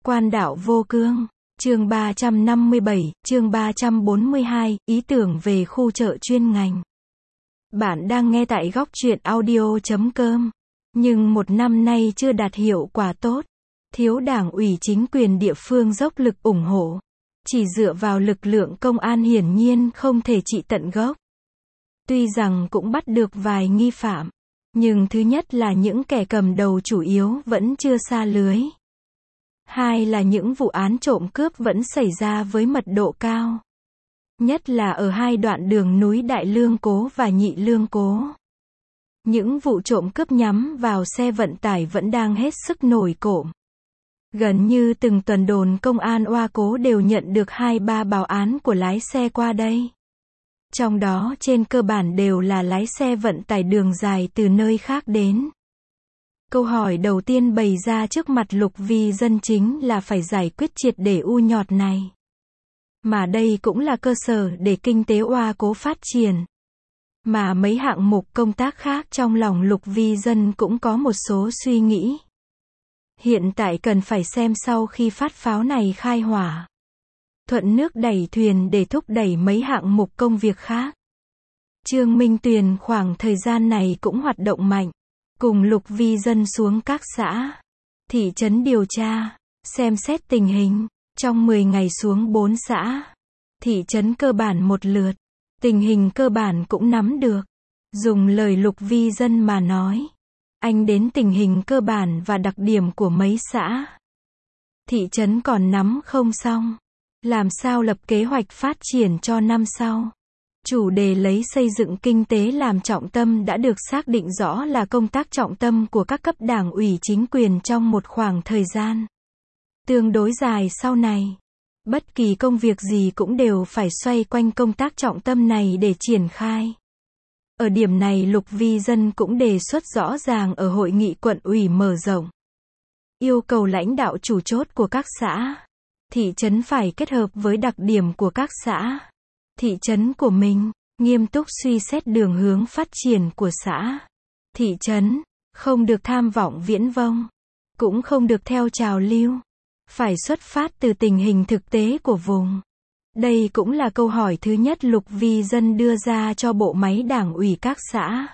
Quan đạo vô cương. Chương 357, chương 342, ý tưởng về khu chợ chuyên ngành. Bạn đang nghe tại góc truyện audio.com. Nhưng một năm nay chưa đạt hiệu quả tốt. Thiếu đảng ủy chính quyền địa phương dốc lực ủng hộ. Chỉ dựa vào lực lượng công an hiển nhiên không thể trị tận gốc. Tuy rằng cũng bắt được vài nghi phạm. Nhưng thứ nhất là những kẻ cầm đầu chủ yếu vẫn chưa sa lưới. Hai là những vụ án trộm cướp vẫn xảy ra với mật độ cao. Nhất là ở hai đoạn đường núi Đại Lương Cố và Nhị Lương Cố. Những vụ trộm cướp nhắm vào xe vận tải vẫn đang hết sức nổi cộm. Gần như từng tuần đồn công an Oa Cố đều nhận được 2-3 báo án của lái xe qua đây. Trong đó trên cơ bản đều là lái xe vận tải đường dài từ nơi khác đến. Câu hỏi đầu tiên bày ra trước mặt Lục Vi Dân chính là phải giải quyết triệt để u nhọt này. Mà đây cũng là cơ sở để kinh tế Oa Cố phát triển. Mà mấy hạng mục công tác khác trong lòng Lục Vi Dân cũng có một số suy nghĩ. Hiện tại cần phải xem sau khi phát pháo này khai hỏa. Thuận nước đẩy thuyền để thúc đẩy mấy hạng mục công việc khác. Trương Minh Tuyền khoảng thời gian này cũng hoạt động mạnh. Cùng Lục Vi Dân xuống các xã, thị trấn điều tra, xem xét tình hình. Trong 10 ngày xuống 4 xã, thị trấn cơ bản một lượt. Tình hình cơ bản cũng nắm được. Dùng lời Lục Vi Dân mà nói. Anh đến tình hình cơ bản và đặc điểm của mấy xã. Thị trấn còn nắm không xong. Làm sao lập kế hoạch phát triển cho năm sau. Chủ đề lấy xây dựng kinh tế làm trọng tâm đã được xác định rõ là công tác trọng tâm của các cấp đảng ủy chính quyền trong một khoảng thời gian tương đối dài sau này. Bất kỳ công việc gì cũng đều phải xoay quanh công tác trọng tâm này để triển khai. Ở điểm này Lục Vi Dân cũng đề xuất rõ ràng ở hội nghị quận ủy mở rộng. Yêu cầu lãnh đạo chủ chốt của các xã, thị trấn phải kết hợp với đặc điểm của các xã, thị trấn của mình, nghiêm túc suy xét đường hướng phát triển của xã, thị trấn, không được tham vọng viễn vông, cũng không được theo trào lưu, phải xuất phát từ tình hình thực tế của vùng. Đây cũng là câu hỏi thứ nhất Lục Vi Dân đưa ra cho bộ máy đảng ủy các xã,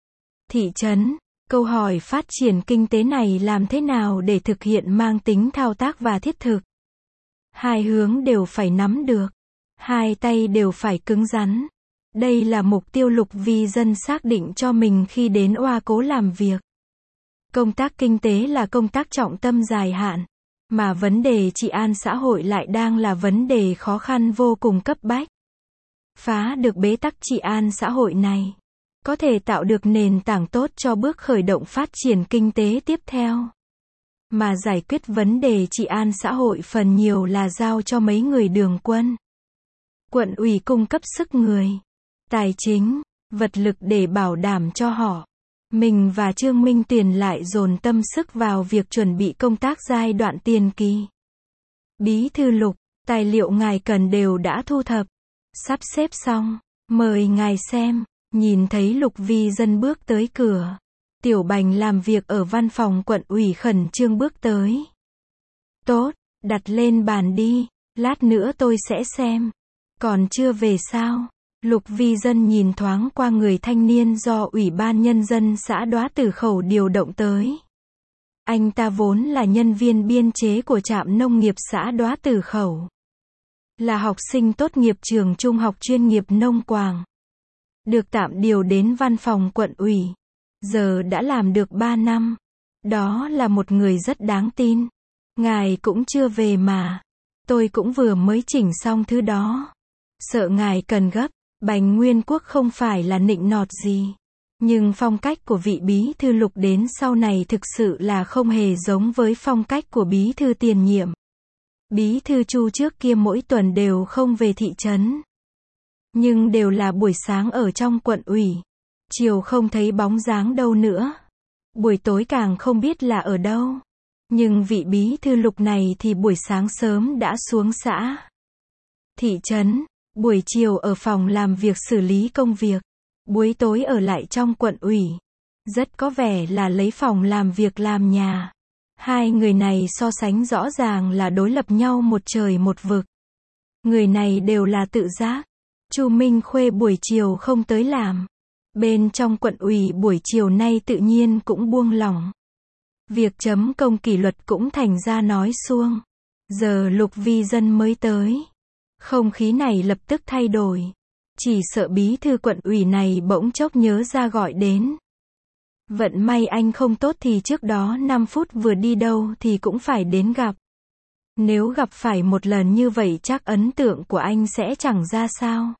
thị trấn. Câu hỏi phát triển kinh tế này làm thế nào để thực hiện mang tính thao tác và thiết thực. Hai hướng đều phải nắm được. Hai tay đều phải cứng rắn. Đây là mục tiêu Lục Vi Dân xác định cho mình khi đến Oa Cố làm việc. Công tác kinh tế là công tác trọng tâm dài hạn. Mà vấn đề trị an xã hội lại đang là vấn đề khó khăn vô cùng cấp bách. Phá được bế tắc trị an xã hội này. Có thể tạo được nền tảng tốt cho bước khởi động phát triển kinh tế tiếp theo. Mà giải quyết vấn đề trị an xã hội phần nhiều là giao cho mấy người đường quân. Quận ủy cung cấp sức người, tài chính, vật lực để bảo đảm cho họ. Mình và Trương Minh Tuyền lại dồn tâm sức vào việc chuẩn bị công tác giai đoạn tiền kỳ. Bí thư Lục, tài liệu ngài cần đều đã thu thập, sắp xếp xong, mời ngài xem. Nhìn thấy Lục Vi Dân bước tới cửa. Tiểu Bành làm việc ở văn phòng quận ủy khẩn trương bước tới. Tốt, đặt lên bàn đi, lát nữa tôi sẽ xem. Còn chưa về sao? Lục Vi Dân nhìn thoáng qua người thanh niên do Ủy ban Nhân dân xã Đóa Tử Khẩu điều động tới. Anh ta vốn là nhân viên biên chế của trạm nông nghiệp xã Đóa Tử Khẩu. Là học sinh tốt nghiệp trường trung học chuyên nghiệp Nông Quảng. Được tạm điều đến văn phòng quận ủy. Giờ đã làm được 3 năm. Đó là một người rất đáng tin. Ngài cũng chưa về mà. Tôi cũng vừa mới chỉnh xong thứ đó. Sợ ngài cần gấp. Bành Nguyên Quốc không phải là nịnh nọt gì. Nhưng phong cách của vị bí thư Lục đến sau này thực sự là không hề giống với phong cách của bí thư tiền nhiệm. Bí thư Chu trước kia mỗi tuần đều không về thị trấn. Nhưng đều là buổi sáng ở trong quận ủy. Chiều không thấy bóng dáng đâu nữa. Buổi tối càng không biết là ở đâu. Nhưng vị bí thư Lục này thì buổi sáng sớm đã xuống xã, thị trấn. Buổi chiều ở phòng làm việc xử lý công việc. Buổi tối ở lại trong quận ủy. Rất có vẻ là lấy phòng làm việc làm nhà. Hai người này so sánh rõ ràng là đối lập nhau một trời một vực. Người này đều là tự giác. Chu Minh Khuê buổi chiều không tới làm. Bên trong quận ủy buổi chiều nay tự nhiên cũng buông lỏng. Việc chấm công kỷ luật cũng thành ra nói suông. Giờ Lục Vi Dân mới tới. Không khí này lập tức thay đổi. Chỉ sợ bí thư quận ủy này bỗng chốc nhớ ra gọi đến. Vận may anh không tốt thì trước đó 5 phút vừa đi đâu thì cũng phải đến gặp. Nếu gặp phải một lần như vậy chắc ấn tượng của anh sẽ chẳng ra sao.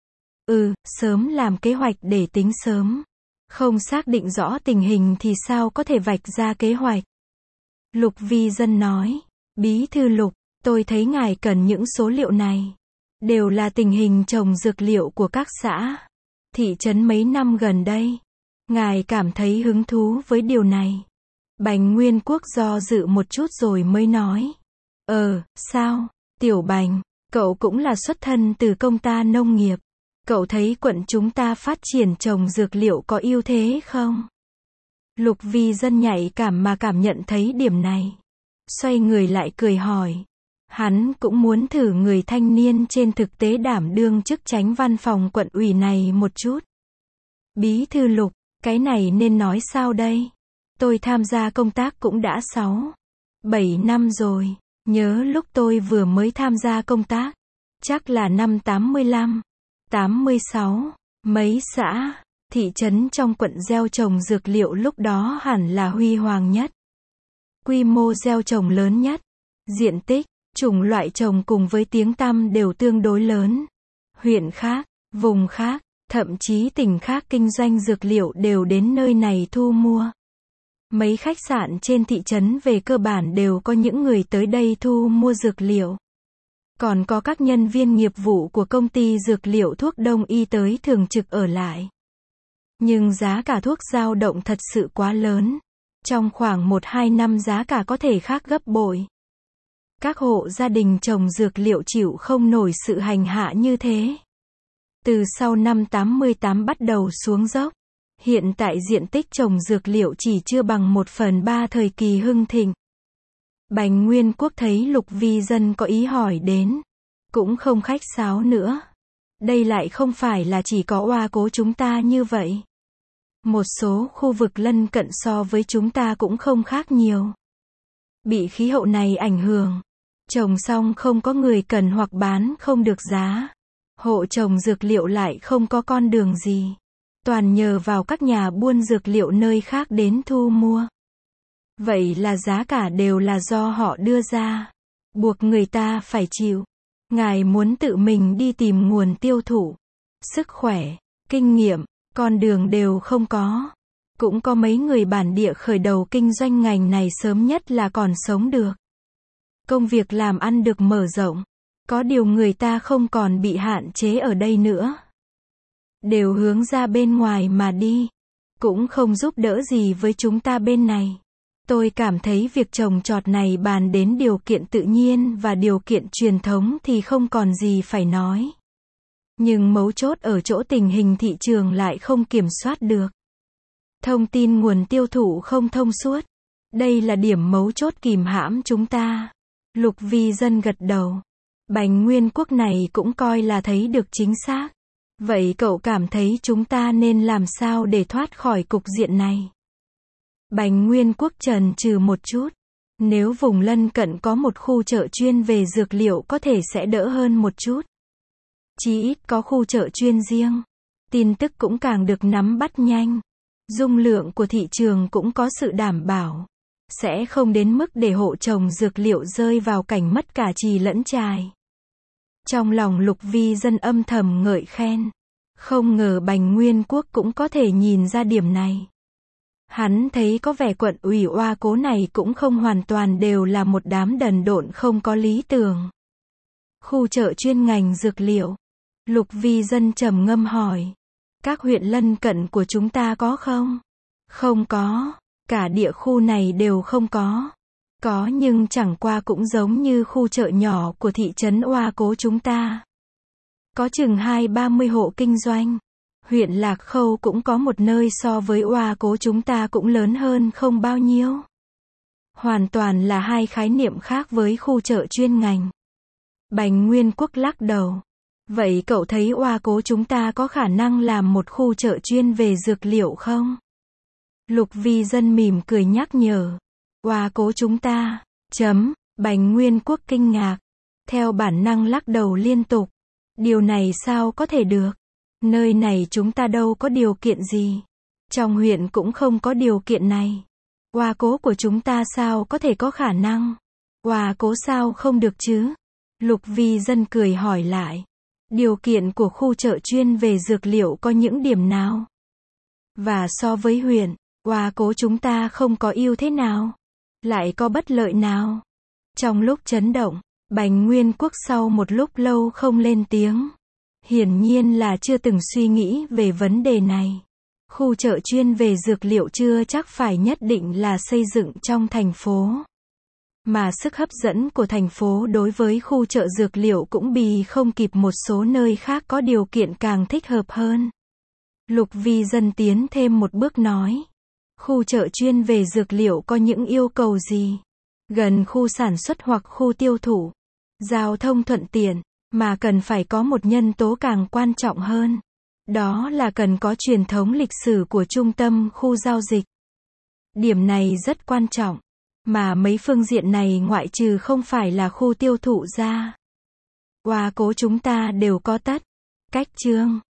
Sớm làm kế hoạch để tính sớm. Không xác định rõ tình hình thì sao có thể vạch ra kế hoạch. Lục Vi Dân nói, bí thư Lục, tôi thấy ngài cần những số liệu này. Đều là tình hình trồng dược liệu của các xã, thị trấn mấy năm gần đây. Ngài cảm thấy hứng thú với điều này. Bành Nguyên Quốc do dự một chút rồi mới nói. Sao, Tiểu Bành, cậu cũng là xuất thân từ công ta nông nghiệp. Cậu thấy quận chúng ta phát triển trồng dược liệu có ưu thế không? Lục Vi Dân nhạy cảm mà cảm nhận thấy điểm này. Xoay người lại cười hỏi. Hắn cũng muốn thử người thanh niên trên thực tế đảm đương chức chánh văn phòng quận ủy này một chút. Bí thư Lục, cái này nên nói sao đây? Tôi tham gia công tác cũng đã 7 năm rồi. Nhớ lúc tôi vừa mới tham gia công tác. Chắc là năm 85, 86. Mấy xã, thị trấn trong quận gieo trồng dược liệu lúc đó hẳn là huy hoàng nhất. Quy mô gieo trồng lớn nhất. Diện tích, chủng loại trồng cùng với tiếng tăm đều tương đối lớn. Huyện khác, vùng khác, thậm chí tỉnh khác kinh doanh dược liệu đều đến nơi này thu mua. Mấy khách sạn trên thị trấn về cơ bản đều có những người tới đây thu mua dược liệu. Còn có các nhân viên nghiệp vụ của công ty dược liệu thuốc đông y tới thường trực ở lại. Nhưng giá cả thuốc dao động thật sự quá lớn. Trong khoảng 1-2 năm giá cả có thể khác gấp bội. Các hộ gia đình trồng dược liệu chịu không nổi sự hành hạ như thế. Từ sau năm 88 bắt đầu xuống dốc. Hiện tại diện tích trồng dược liệu chỉ chưa bằng 1/3 thời kỳ hưng thịnh. Bành Nguyên Quốc thấy Lục Vi Dân có ý hỏi đến. Cũng không khách sáo nữa. Đây lại không phải là chỉ có Oa Cố chúng ta như vậy. Một số khu vực lân cận so với chúng ta cũng không khác nhiều. Bị khí hậu này ảnh hưởng. Trồng xong không có người cần hoặc bán không được giá. Hộ trồng dược liệu lại không có con đường gì. Toàn nhờ vào các nhà buôn dược liệu nơi khác đến thu mua. Vậy là giá cả đều là do họ đưa ra. Buộc người ta phải chịu. Ngài muốn tự mình đi tìm nguồn tiêu thụ. Sức khỏe, kinh nghiệm, con đường đều không có. Cũng có mấy người bản địa khởi đầu kinh doanh ngành này sớm nhất là còn sống được. Công việc làm ăn được mở rộng. Có điều người ta không còn bị hạn chế ở đây nữa. Đều hướng ra bên ngoài mà đi. Cũng không giúp đỡ gì với chúng ta bên này. Tôi cảm thấy việc trồng trọt này bàn đến điều kiện tự nhiên và điều kiện truyền thống thì không còn gì phải nói. Nhưng mấu chốt ở chỗ tình hình thị trường lại không kiểm soát được. Thông tin nguồn tiêu thụ không thông suốt. Đây là điểm mấu chốt kìm hãm chúng ta. Lục Vi Dân gật đầu. Bành Nguyên Quốc này cũng coi là thấy được chính xác. Vậy cậu cảm thấy chúng ta nên làm sao để thoát khỏi cục diện này? Bành Nguyên Quốc chần chừ một chút. Nếu vùng lân cận có một khu chợ chuyên về dược liệu có thể sẽ đỡ hơn một chút. Chí ít có khu chợ chuyên riêng. Tin tức cũng càng được nắm bắt nhanh. Dung lượng của thị trường cũng có sự đảm bảo. Sẽ không đến mức để hộ trồng dược liệu rơi vào cảnh mất cả chì lẫn chài. Trong lòng Lục Vi Dân âm thầm ngợi khen. Không ngờ Bành Nguyên Quốc cũng có thể nhìn ra điểm này. Hắn thấy có vẻ quận ủy Oa Cố này cũng không hoàn toàn đều là một đám đần độn không có lý tưởng. Khu chợ chuyên ngành dược liệu. Lục Vi Dân trầm ngâm hỏi. Các huyện lân cận của chúng ta có không? Không có. Cả địa khu này đều không có. Có nhưng chẳng qua cũng giống như khu chợ nhỏ của thị trấn Oa Cố chúng ta. Có chừng 20-30 hộ kinh doanh. Huyện Lạc Khâu cũng có một nơi so với Oa Cố chúng ta cũng lớn hơn không bao nhiêu. Hoàn toàn là hai khái niệm khác với khu chợ chuyên ngành. Bành Nguyên Quốc lắc đầu. Vậy cậu thấy Oa Cố chúng ta có khả năng làm một khu chợ chuyên về dược liệu không? Lục Vi Dân mỉm cười nhắc nhở. Oa Cố chúng ta, Bành Nguyên Quốc kinh ngạc. Theo bản năng lắc đầu liên tục. Điều này sao có thể được? Nơi này chúng ta đâu có điều kiện gì. Trong huyện cũng không có điều kiện này. Oa Cố của chúng ta sao có thể có khả năng? Oa Cố sao không được chứ? Lục Vi Dân cười hỏi lại. Điều kiện của khu chợ chuyên về dược liệu có những điểm nào? Và so với huyện, Oa Cố chúng ta không có ưu thế nào? Lại có bất lợi nào? Trong lúc chấn động, Bành Nguyên Quốc sau một lúc lâu không lên tiếng. Hiển nhiên là chưa từng suy nghĩ về vấn đề này. Khu chợ chuyên về dược liệu chưa chắc phải nhất định là xây dựng trong thành phố. Mà sức hấp dẫn của thành phố đối với khu chợ dược liệu cũng bì không kịp một số nơi khác có điều kiện càng thích hợp hơn. Lục Vi Dân tiến thêm một bước nói. Khu chợ chuyên về dược liệu có những yêu cầu gì? Gần khu sản xuất hoặc khu tiêu thụ. Giao thông thuận tiện, mà cần phải có một nhân tố càng quan trọng hơn. Đó là cần có truyền thống lịch sử của trung tâm khu giao dịch. Điểm này rất quan trọng. Mà mấy phương diện này ngoại trừ không phải là khu tiêu thụ ra. Oa Cố chúng ta đều có tất. Cách chương.